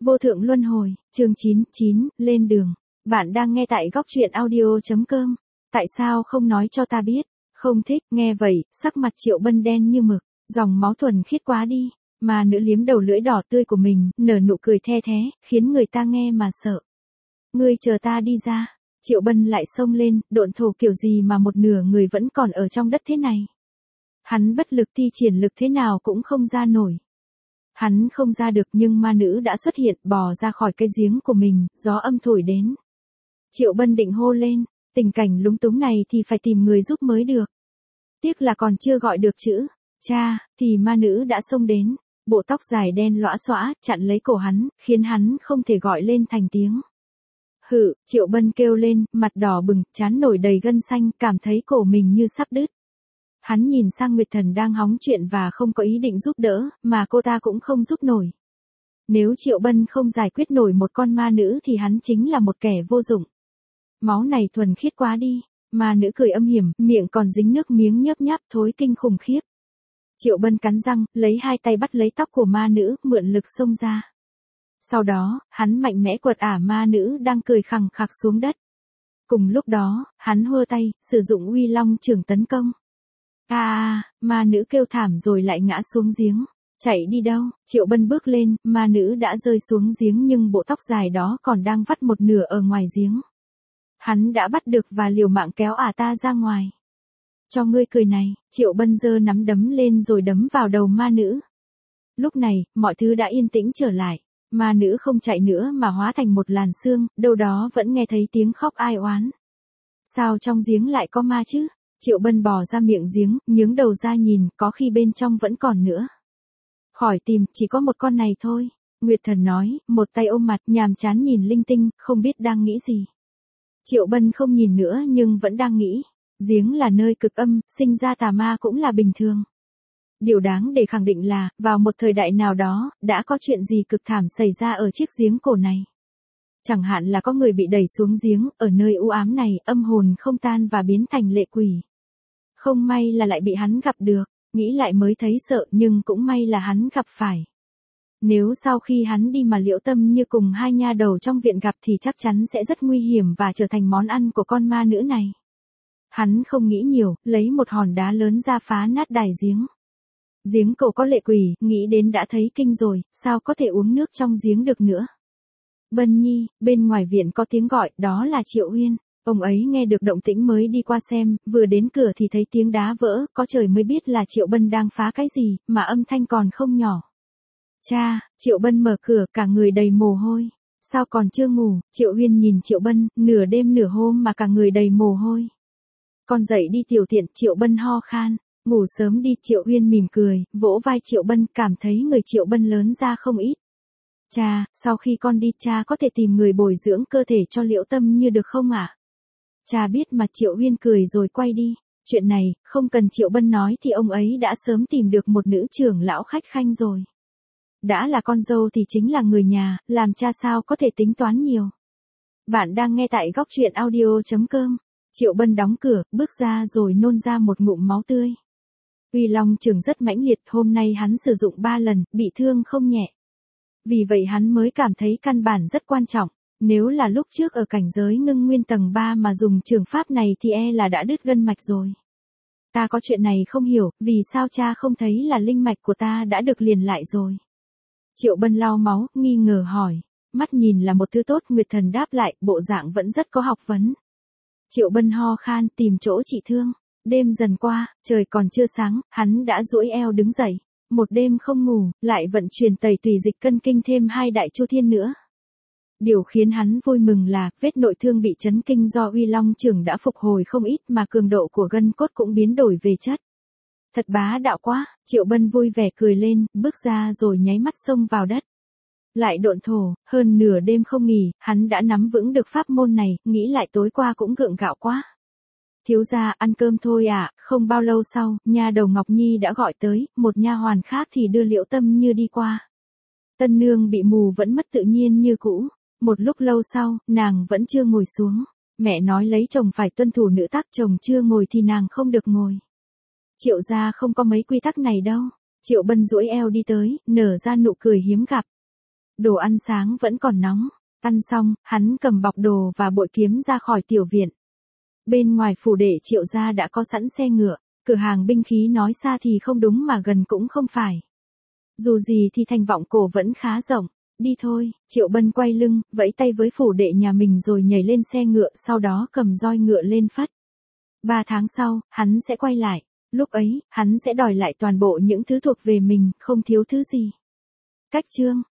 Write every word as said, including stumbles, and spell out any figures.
Vô thượng luân hồi, chương chín chín, lên đường. Bạn đang nghe tại góc truyện audio.com. Tại sao không nói cho ta biết? Không thích, nghe vậy, sắc mặt Triệu Bân đen như mực, dòng máu thuần khiết quá đi. Mà nữ liếm đầu lưỡi đỏ tươi của mình, nở nụ cười the thế, khiến người ta nghe mà sợ. Ngươi chờ ta đi ra. Triệu Bân lại xông lên, độn thổ kiểu gì mà một nửa người vẫn còn ở trong đất thế này. Hắn bất lực thi triển lực thế nào cũng không ra nổi. Hắn không ra được nhưng ma nữ đã xuất hiện, bò ra khỏi cái giếng của mình, gió âm thổi đến. Triệu Bân định hô lên, tình cảnh lúng túng này thì phải tìm người giúp mới được. Tiếc là còn chưa gọi được chữ, cha, thì ma nữ đã xông đến, bộ tóc dài đen lõa xõa, chặn lấy cổ hắn, khiến hắn không thể gọi lên thành tiếng. Hự, Triệu Bân kêu lên, mặt đỏ bừng, trán nổi đầy gân xanh, cảm thấy cổ mình như sắp đứt. Hắn nhìn sang Nguyệt Thần đang hóng chuyện và không có ý định giúp đỡ, mà cô ta cũng không giúp nổi. Nếu Triệu Bân không giải quyết nổi một con ma nữ thì hắn chính là một kẻ vô dụng. Máu này thuần khiết quá đi, ma nữ cười âm hiểm, miệng còn dính nước miếng nhấp nháp thối kinh khủng khiếp. Triệu Bân cắn răng, lấy hai tay bắt lấy tóc của ma nữ, mượn lực xông ra. Sau đó, hắn mạnh mẽ quật ả ma nữ đang cười khằng khặc xuống đất. Cùng lúc đó, hắn hơ tay, sử dụng uy long chưởng tấn công. À, à, ma nữ kêu thảm rồi lại ngã xuống giếng. Chạy đi đâu? Triệu Bân bước lên, ma nữ đã rơi xuống giếng nhưng bộ tóc dài đó còn đang vắt một nửa ở ngoài giếng. Hắn đã bắt được và liều mạng kéo ả ta ra ngoài. Cho ngươi cười này, Triệu Bân giơ nắm đấm lên rồi đấm vào đầu ma nữ. Lúc này, mọi thứ đã yên tĩnh trở lại. Ma nữ không chạy nữa mà hóa thành một làn sương, đâu đó vẫn nghe thấy tiếng khóc ai oán. Sao trong giếng lại có ma chứ? Triệu Bân bò ra miệng giếng, nhướng đầu ra nhìn, có khi bên trong vẫn còn nữa. Khỏi tìm, chỉ có một con này thôi. Nguyệt Thần nói, một tay ôm mặt, nhàm chán nhìn linh tinh, không biết đang nghĩ gì. Triệu Bân không nhìn nữa nhưng vẫn đang nghĩ. Giếng là nơi cực âm, sinh ra tà ma cũng là bình thường. Điều đáng để khẳng định là, vào một thời đại nào đó, đã có chuyện gì cực thảm xảy ra ở chiếc giếng cổ này. Chẳng hạn là có người bị đẩy xuống giếng, ở nơi u ám này, âm hồn không tan và biến thành lệ quỷ. Không may là lại bị hắn gặp được, nghĩ lại mới thấy sợ nhưng cũng may là hắn gặp phải. Nếu sau khi hắn đi mà Liễu Tâm Như cùng hai nha đầu trong viện gặp thì chắc chắn sẽ rất nguy hiểm và trở thành món ăn của con ma nữ này. Hắn không nghĩ nhiều, lấy một hòn đá lớn ra phá nát đài giếng. Giếng cổ có lệ quỷ, nghĩ đến đã thấy kinh rồi, sao có thể uống nước trong giếng được nữa. Bân Nhi, bên ngoài viện có tiếng gọi, đó là Triệu Uyên. Ông ấy nghe được động tĩnh mới đi qua xem, vừa đến cửa thì thấy tiếng đá vỡ, có trời mới biết là Triệu Bân đang phá cái gì, mà âm thanh còn không nhỏ. Cha, Triệu Bân mở cửa, cả người đầy mồ hôi. Sao còn chưa ngủ? Triệu Uyên nhìn Triệu Bân, nửa đêm nửa hôm mà cả người đầy mồ hôi. Con dậy đi tiểu tiện, Triệu Bân ho khan. Ngủ sớm đi, Triệu Uyên mỉm cười, vỗ vai Triệu Bân, cảm thấy người Triệu Bân lớn ra không ít. Cha, sau khi con đi cha có thể tìm người bồi dưỡng cơ thể cho Liễu Tâm Như được không ạ? À? Cha biết mà, Triệu Uyên cười rồi quay đi. Chuyện này, không cần Triệu Bân nói thì ông ấy đã sớm tìm được một nữ trưởng lão khách khanh rồi. Đã là con dâu thì chính là người nhà, làm cha sao có thể tính toán nhiều. Bạn đang nghe tại góc truyện audio.com. Triệu Bân đóng cửa, bước ra rồi nôn ra một ngụm máu tươi. Uy Long Chưởng rất mãnh liệt, hôm nay hắn sử dụng ba lần, bị thương không nhẹ. Vì vậy hắn mới cảm thấy căn bản rất quan trọng. Nếu là lúc trước ở cảnh giới ngưng nguyên tầng ba mà dùng trường pháp này thì e là đã đứt gân mạch rồi. Ta có chuyện này không hiểu, vì sao cha không thấy là linh mạch của ta đã được liền lại rồi. Triệu Bân lau máu, nghi ngờ hỏi. Mắt nhìn là một thứ tốt, Nguyệt Thần đáp lại, bộ dạng vẫn rất có học vấn. Triệu Bân ho khan, tìm chỗ trị thương. Đêm dần qua, trời còn chưa sáng, hắn đã duỗi eo đứng dậy. Một đêm không ngủ, lại vận chuyển tẩy tùy dịch cân kinh thêm hai đại chu thiên nữa. Điều khiến hắn vui mừng là, vết nội thương bị chấn kinh do Uy Long Chưởng đã phục hồi không ít mà cường độ của gân cốt cũng biến đổi về chất. Thật bá đạo quá, Triệu Bân vui vẻ cười lên, bước ra rồi nháy mắt xông vào đất. Lại độn thổ, hơn nửa đêm không nghỉ, hắn đã nắm vững được pháp môn này, nghĩ lại tối qua cũng gượng gạo quá. Thiếu gia, ăn cơm thôi à? Không bao lâu sau, nha đầu Ngọc Nhi đã gọi tới, một nha hoàn khác thì đưa Liễu Tâm Như đi qua. Tân nương bị mù vẫn mất tự nhiên như cũ. Một lúc lâu sau, nàng vẫn chưa ngồi xuống. Mẹ nói lấy chồng phải tuân thủ nữ tắc, chồng chưa ngồi thì nàng không được ngồi. Triệu gia không có mấy quy tắc này đâu. Triệu Bân duỗi eo đi tới, nở ra nụ cười hiếm gặp. Đồ ăn sáng vẫn còn nóng. Ăn xong, hắn cầm bọc đồ và bội kiếm ra khỏi tiểu viện. Bên ngoài phủ đệ Triệu gia đã có sẵn xe ngựa, cửa hàng binh khí nói xa thì không đúng mà gần cũng không phải. Dù gì thì thành Vọng Cổ vẫn khá rộng. Đi thôi, Triệu Bân quay lưng, vẫy tay với phủ đệ nhà mình rồi nhảy lên xe ngựa, sau đó cầm roi ngựa lên phất. Ba tháng sau, hắn sẽ quay lại. Lúc ấy, hắn sẽ đòi lại toàn bộ những thứ thuộc về mình, không thiếu thứ gì. Cách chương